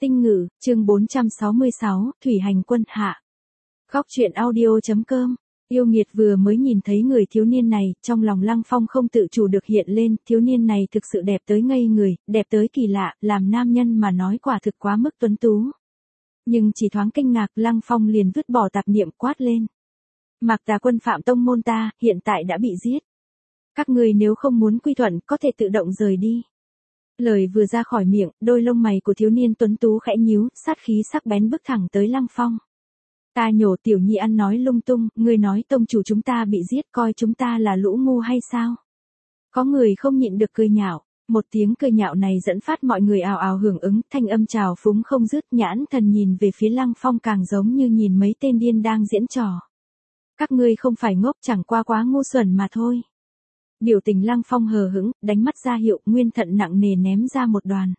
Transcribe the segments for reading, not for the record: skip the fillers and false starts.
Tinh Ngữ, chương 466, Thủy Hành Quân hạ. Góc truyện audio.com. Yêu nghiệt vừa mới nhìn thấy người thiếu niên này, trong lòng Lăng Phong không tự chủ được hiện lên, thiếu niên này thực sự đẹp tới ngây người, đẹp tới kỳ lạ, làm nam nhân mà nói quả thực quá mức tuấn tú. Nhưng chỉ thoáng kinh ngạc, Lăng Phong liền vứt bỏ tạp niệm quát lên. Mạc Tà Quân phạm tông môn ta, hiện tại đã bị giết. Các người nếu không muốn quy thuận, có thể tự động rời đi. Lời vừa ra khỏi miệng, đôi lông mày của thiếu niên tuấn tú khẽ nhíu, sát khí sắc bén bước thẳng tới Lăng Phong. Ta nhổ tiểu nhi ăn nói lung tung, ngươi nói tông chủ chúng ta bị giết coi chúng ta là lũ ngu hay sao? Có người không nhịn được cười nhạo, một tiếng cười nhạo này dẫn phát mọi người ào ào hưởng ứng, thanh âm trào phúng không dứt, nhãn thần nhìn về phía Lăng Phong càng giống như nhìn mấy tên điên đang diễn trò. Các ngươi không phải ngốc, chẳng qua quá ngu xuẩn mà thôi. Biểu tình Lăng Phong hờ hững, đánh mắt ra hiệu, nguyên thận nặng nề ném ra một đoàn.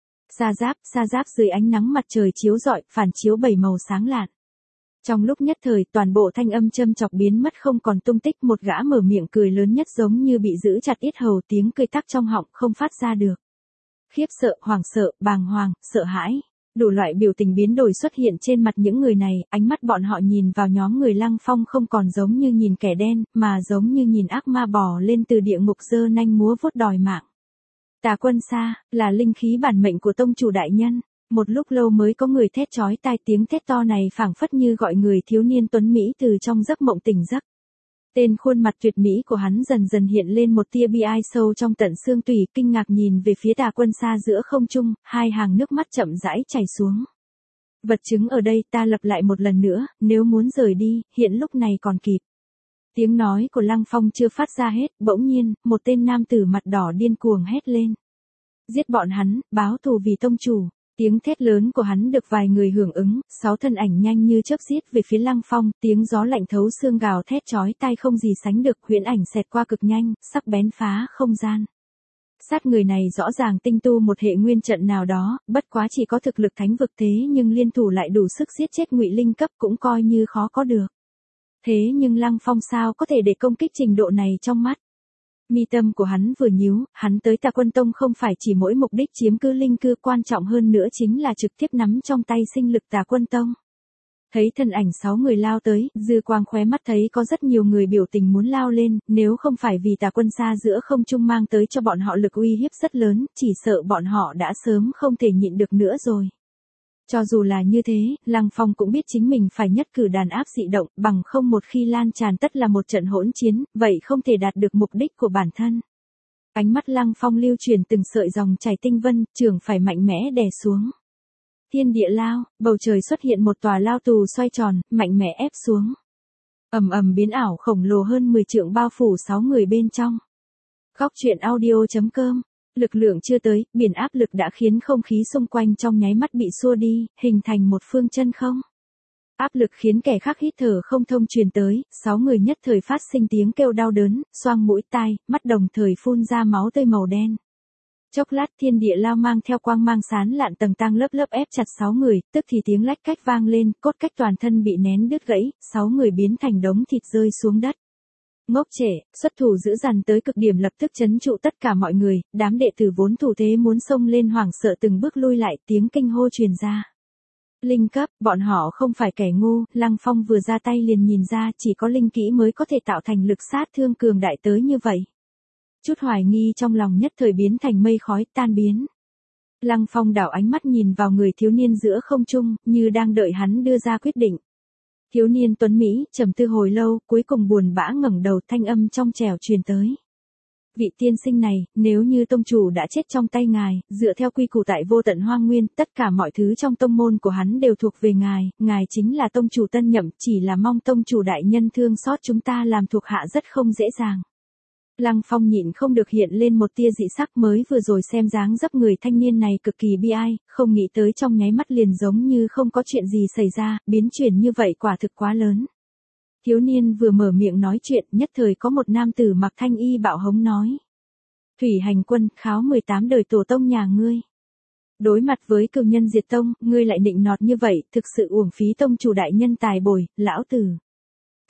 Sa giáp dưới ánh nắng mặt trời chiếu rọi, phản chiếu bảy màu sáng lạn. Trong lúc nhất thời, toàn bộ thanh âm châm chọc biến mất không còn tung tích, một gã mở miệng cười lớn nhất giống như bị giữ chặt yết hầu, tiếng cười tắc trong họng không phát ra được. Khiếp sợ, hoảng sợ, bàng hoàng, sợ hãi. Đủ loại biểu tình biến đổi xuất hiện trên mặt những người này, ánh mắt bọn họ nhìn vào nhóm người Lăng Phong không còn giống như nhìn kẻ đen, mà giống như nhìn ác ma bò lên từ địa ngục giơ nanh múa vuốt đòi mạng. Tà Quân Sa, là linh khí bản mệnh của tông chủ đại nhân. Một lúc lâu mới có người thét chói tai, tiếng thét to này phảng phất như gọi người thiếu niên tuấn Mỹ từ trong giấc mộng tỉnh giấc. Tên khuôn mặt tuyệt mỹ của hắn dần dần hiện lên một tia bi ai sâu trong tận xương tủy, kinh ngạc nhìn về phía Tà Quân Sa giữa không trung, hai hàng nước mắt chậm rãi chảy xuống. Vật chứng ở đây ta lặp lại một lần nữa, nếu muốn rời đi, hiện lúc này còn kịp. Tiếng nói của Lăng Phong chưa phát ra hết, bỗng nhiên, một tên nam tử mặt đỏ điên cuồng hét lên. Giết bọn hắn, báo thù vì tông chủ. Tiếng thét lớn của hắn được vài người hưởng ứng, 6 thân ảnh nhanh như chớp giết về phía Lăng Phong, tiếng gió lạnh thấu xương gào thét chói tai không gì sánh được, huyễn ảnh xẹt qua cực nhanh, sắc bén phá không gian. Sát người này rõ ràng tinh tu một hệ nguyên trận nào đó, bất quá chỉ có thực lực thánh vực thế nhưng liên thủ lại đủ sức giết chết ngụy linh cấp cũng coi như khó có được. Thế nhưng Lăng Phong sao có thể để công kích trình độ này trong mắt? Mi tâm của hắn vừa nhíu, hắn tới Tà Quân Tông không phải chỉ mỗi mục đích chiếm cứ linh cư, quan trọng hơn nữa chính là trực tiếp nắm trong tay sinh lực Tà Quân Tông. Thấy thân ảnh 6 người lao tới, dư quang khóe mắt thấy có rất nhiều người biểu tình muốn lao lên, nếu không phải vì Tà Quân Sa giữa không trung mang tới cho bọn họ lực uy hiếp rất lớn, chỉ sợ bọn họ đã sớm không thể nhịn được nữa rồi. Cho dù là như thế, Lăng Phong cũng biết chính mình phải nhất cử đàn áp dị động, bằng không một khi lan tràn tất là một trận hỗn chiến, vậy không thể đạt được mục đích của bản thân. Ánh mắt Lăng Phong lưu chuyển từng sợi dòng chảy tinh vân, trường phải mạnh mẽ đè xuống. Thiên địa lao, bầu trời xuất hiện một tòa lao tù xoay tròn, mạnh mẽ ép xuống. Ầm ầm biến ảo khổng lồ hơn 10 trượng bao phủ 6 người bên trong. Góc truyện audio.com. Lực lượng chưa tới, biển áp lực đã khiến không khí xung quanh trong nháy mắt bị xua đi, hình thành một phương chân không. Áp lực khiến kẻ khác hít thở không thông truyền tới, 6 người nhất thời phát sinh tiếng kêu đau đớn, xoang mũi tai, mắt đồng thời phun ra máu tươi màu đen. Chốc lát thiên địa lao mang theo quang mang sán lạn tầng tang lớp lớp ép chặt 6 người, tức thì tiếng lách cách vang lên, cốt cách toàn thân bị nén đứt gãy, 6 người biến thành đống thịt rơi xuống đất. Ngốc trẻ, xuất thủ dữ dằn tới cực điểm lập tức trấn trụ tất cả mọi người, đám đệ tử vốn thủ thế muốn xông lên hoảng sợ từng bước lui lại, tiếng kinh hô truyền ra. Linh cấp, bọn họ không phải kẻ ngu, Lăng Phong vừa ra tay liền nhìn ra chỉ có linh kỹ mới có thể tạo thành lực sát thương cường đại tới như vậy. Chút hoài nghi trong lòng nhất thời biến thành mây khói tan biến. Lăng Phong đảo ánh mắt nhìn vào người thiếu niên giữa không trung, như đang đợi hắn đưa ra quyết định. Thiếu niên tuấn Mỹ, trầm tư hồi lâu, cuối cùng buồn bã ngẩng đầu, thanh âm trong trẻo truyền tới. Vị tiên sinh này, nếu như tông chủ đã chết trong tay ngài, dựa theo quy củ tại vô tận hoang nguyên, tất cả mọi thứ trong tông môn của hắn đều thuộc về ngài chính là tông chủ tân nhậm, chỉ là mong tông chủ đại nhân thương xót chúng ta làm thuộc hạ rất không dễ dàng. Lăng Phong nhịn không được hiện lên một tia dị sắc, mới vừa rồi xem dáng dấp người thanh niên này cực kỳ bi ai, không nghĩ tới trong nháy mắt liền giống như không có chuyện gì xảy ra, biến chuyển như vậy quả thực quá lớn. Thiếu niên vừa mở miệng nói chuyện, nhất thời có một nam tử mặc thanh y bạo hống nói. Thủy Hành Quân, kháo 18 đời tổ tông nhà ngươi. Đối mặt với cừu nhân diệt tông, ngươi lại nịnh nọt như vậy, thực sự uổng phí tông chủ đại nhân tài bồi, lão tử.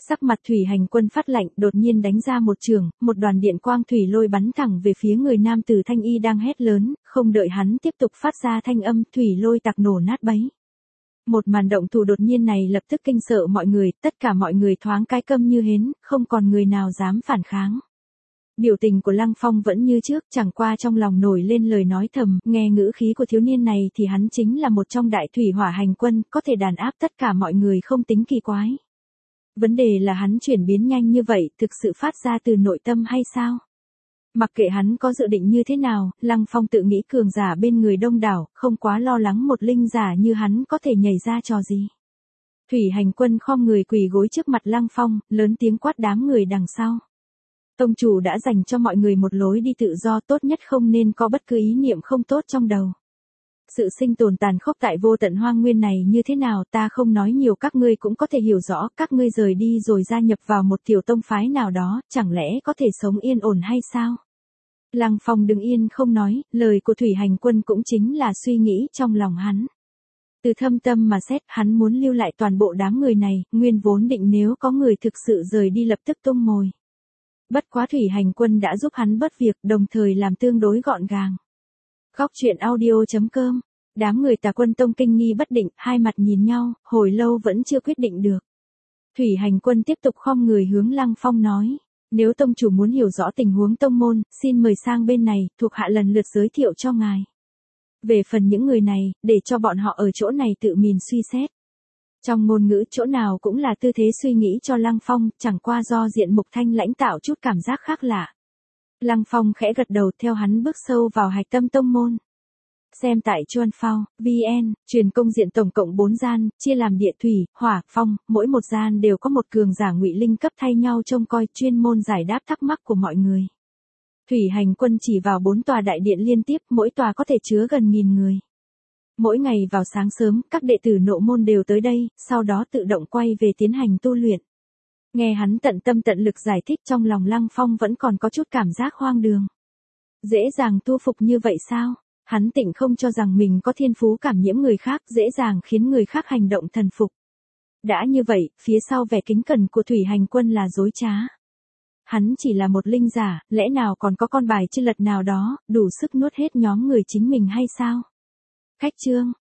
Sắc mặt Thủy Hành Quân phát lạnh, đột nhiên đánh ra một trường, một đoàn điện quang thủy lôi bắn thẳng về phía người nam tử thanh y đang hét lớn, không đợi hắn tiếp tục phát ra thanh âm, thủy lôi tạc nổ nát bấy. Một màn động thủ đột nhiên này lập tức kinh sợ mọi người, tất cả mọi người thoáng cái câm như hến, không còn người nào dám phản kháng. Biểu tình của Lăng Phong vẫn như trước, chẳng qua trong lòng nổi lên lời nói thầm, nghe ngữ khí của thiếu niên này thì hắn chính là một trong đại thủy hỏa hành quân, có thể đàn áp tất cả mọi người không tính kỳ quái. Vấn đề là hắn chuyển biến nhanh như vậy, thực sự phát ra từ nội tâm hay sao? Mặc kệ hắn có dự định như thế nào, Lăng Phong tự nghĩ cường giả bên người đông đảo, không quá lo lắng một linh giả như hắn có thể nhảy ra trò gì. Thủy Hành Quân khom người quỳ gối trước mặt Lăng Phong, lớn tiếng quát đám người đằng sau. Tông chủ đã dành cho mọi người một lối đi tự do, tốt nhất không nên có bất cứ ý niệm không tốt trong đầu. Sự sinh tồn tàn khốc tại vô tận hoang nguyên này như thế nào ta không nói nhiều, các ngươi cũng có thể hiểu rõ, các ngươi rời đi rồi gia nhập vào một tiểu tông phái nào đó, chẳng lẽ có thể sống yên ổn hay sao? Lăng Phong đứng yên không nói, lời của Thủy Hành Quân cũng chính là suy nghĩ trong lòng hắn. Từ thâm tâm mà xét, hắn muốn lưu lại toàn bộ đám người này, nguyên vốn định nếu có người thực sự rời đi lập tức tung mồi. Bất quá Thủy Hành Quân đã giúp hắn bớt việc, đồng thời làm tương đối gọn gàng. Góc truyện audio.com. Đám người Tà Quân Tông kinh nghi bất định, hai mặt nhìn nhau, hồi lâu vẫn chưa quyết định được. Thủy Hành Quân tiếp tục khom người hướng Lăng Phong nói, nếu tông chủ muốn hiểu rõ tình huống tông môn, xin mời sang bên này, thuộc hạ lần lượt giới thiệu cho ngài. Về phần những người này, để cho bọn họ ở chỗ này tự mình suy xét. Trong ngôn ngữ chỗ nào cũng là tư thế suy nghĩ cho Lăng Phong, chẳng qua do diện Mục Thanh lãnh tạo chút cảm giác khác lạ. Lăng Phong khẽ gật đầu, theo hắn bước sâu vào hạch tâm tông môn. Xem tại Chuan Phao, VN, truyền công diện tổng cộng 4 gian, chia làm địa thủy, hỏa, phong, mỗi một gian đều có một cường giả ngụy linh cấp thay nhau trông coi, chuyên môn giải đáp thắc mắc của mọi người. Thủy Hành Quân chỉ vào 4 tòa đại điện liên tiếp, mỗi tòa có thể chứa gần 1000 người. Mỗi ngày vào sáng sớm, các đệ tử Nộ môn đều tới đây, sau đó tự động quay về tiến hành tu luyện. Nghe hắn tận tâm tận lực giải thích, trong lòng Lăng Phong vẫn còn có chút cảm giác hoang đường. Dễ dàng tu phục như vậy sao? Hắn tỉnh không cho rằng mình có thiên phú cảm nhiễm người khác, dễ dàng khiến người khác hành động thần phục. Đã như vậy, phía sau vẻ kính cẩn của Thủy Hành Quân là dối trá. Hắn chỉ là một linh giả, lẽ nào còn có con bài chưa lật nào đó, đủ sức nuốt hết nhóm người chính mình hay sao? Khách chương